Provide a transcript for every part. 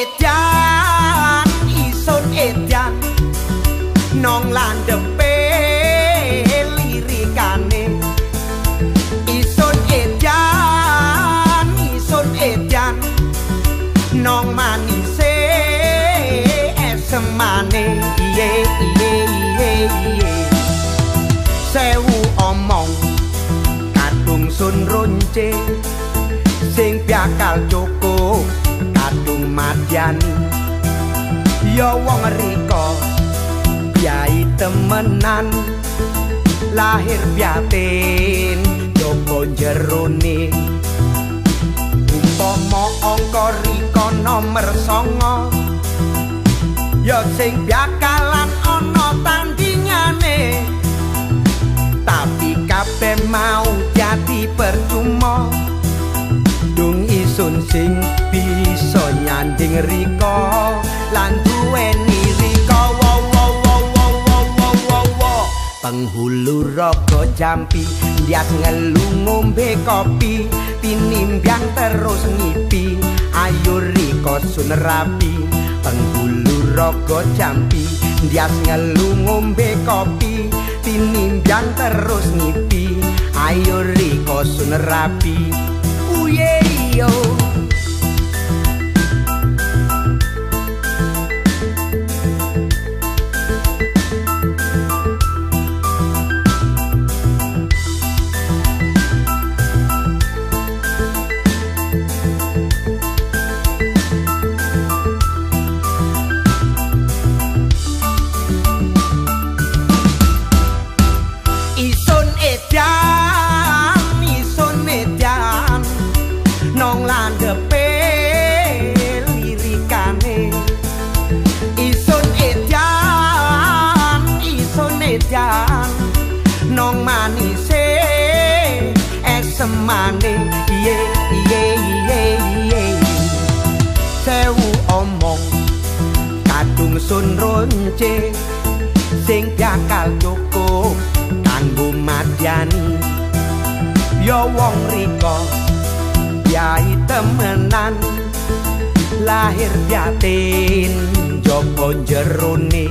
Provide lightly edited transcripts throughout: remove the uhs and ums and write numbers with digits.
edan nong landhepe lirikane ison edan nong manise esemane iye sewu omong kadung sun ronce sing bakal cukup kadung madyani ya wong rika biai temenan lahir biatin joko jerone umpama angka rika nomer 9 ya sing bakalan ana tandingane tapi kabeh mau jadi percuma dung isun sing bisa nyanding rika lan duweni rika penghulu raga jampi ndias ngelu ngombe kopi tinimbyang terus ngipi ayo rika sun rapi penghulu raga jampi ndias ngelu ngombe kopi tinimbyang terus ngipi ayo rika sun rapi uye yo nong landhepe lirikane ison edan nong manise esemane iye sewu omong kadung sun ronce sing bakal cukup kanggo madyani ya wong rika biai temenan lahir yatin joko jerone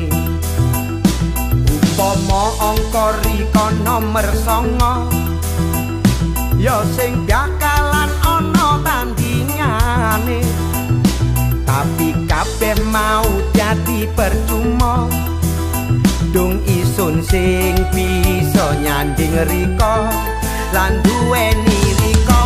umpama angka rika nomer 9 ya sing bakalan ana tandingane tapi kabeh mau jadi percuma dung isun sing bisa nyanding rika lan duweni rika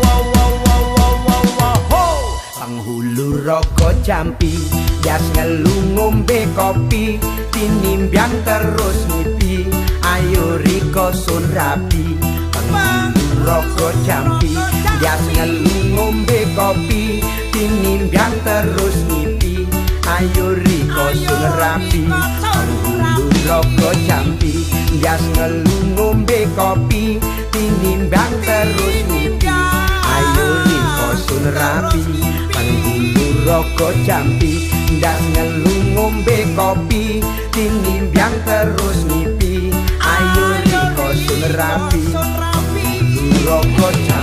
penghulu raga jampi jas ngelu ngombe kopi tinimbyang terus ngipi ayo rika sun rapi penghulu raga jampi jas ngelu ngombe kopi tinimbyang terus ngipi ayo rika sun rapi penghulu raga jampi jas ngelu ngombe kopi tinimbyang terus ngipi ayo rika sun rapi penghulu raga jampi ndas ngelu ngombe kopi tinimbyang terus ngipi ayo rika sun rapi penghulu raga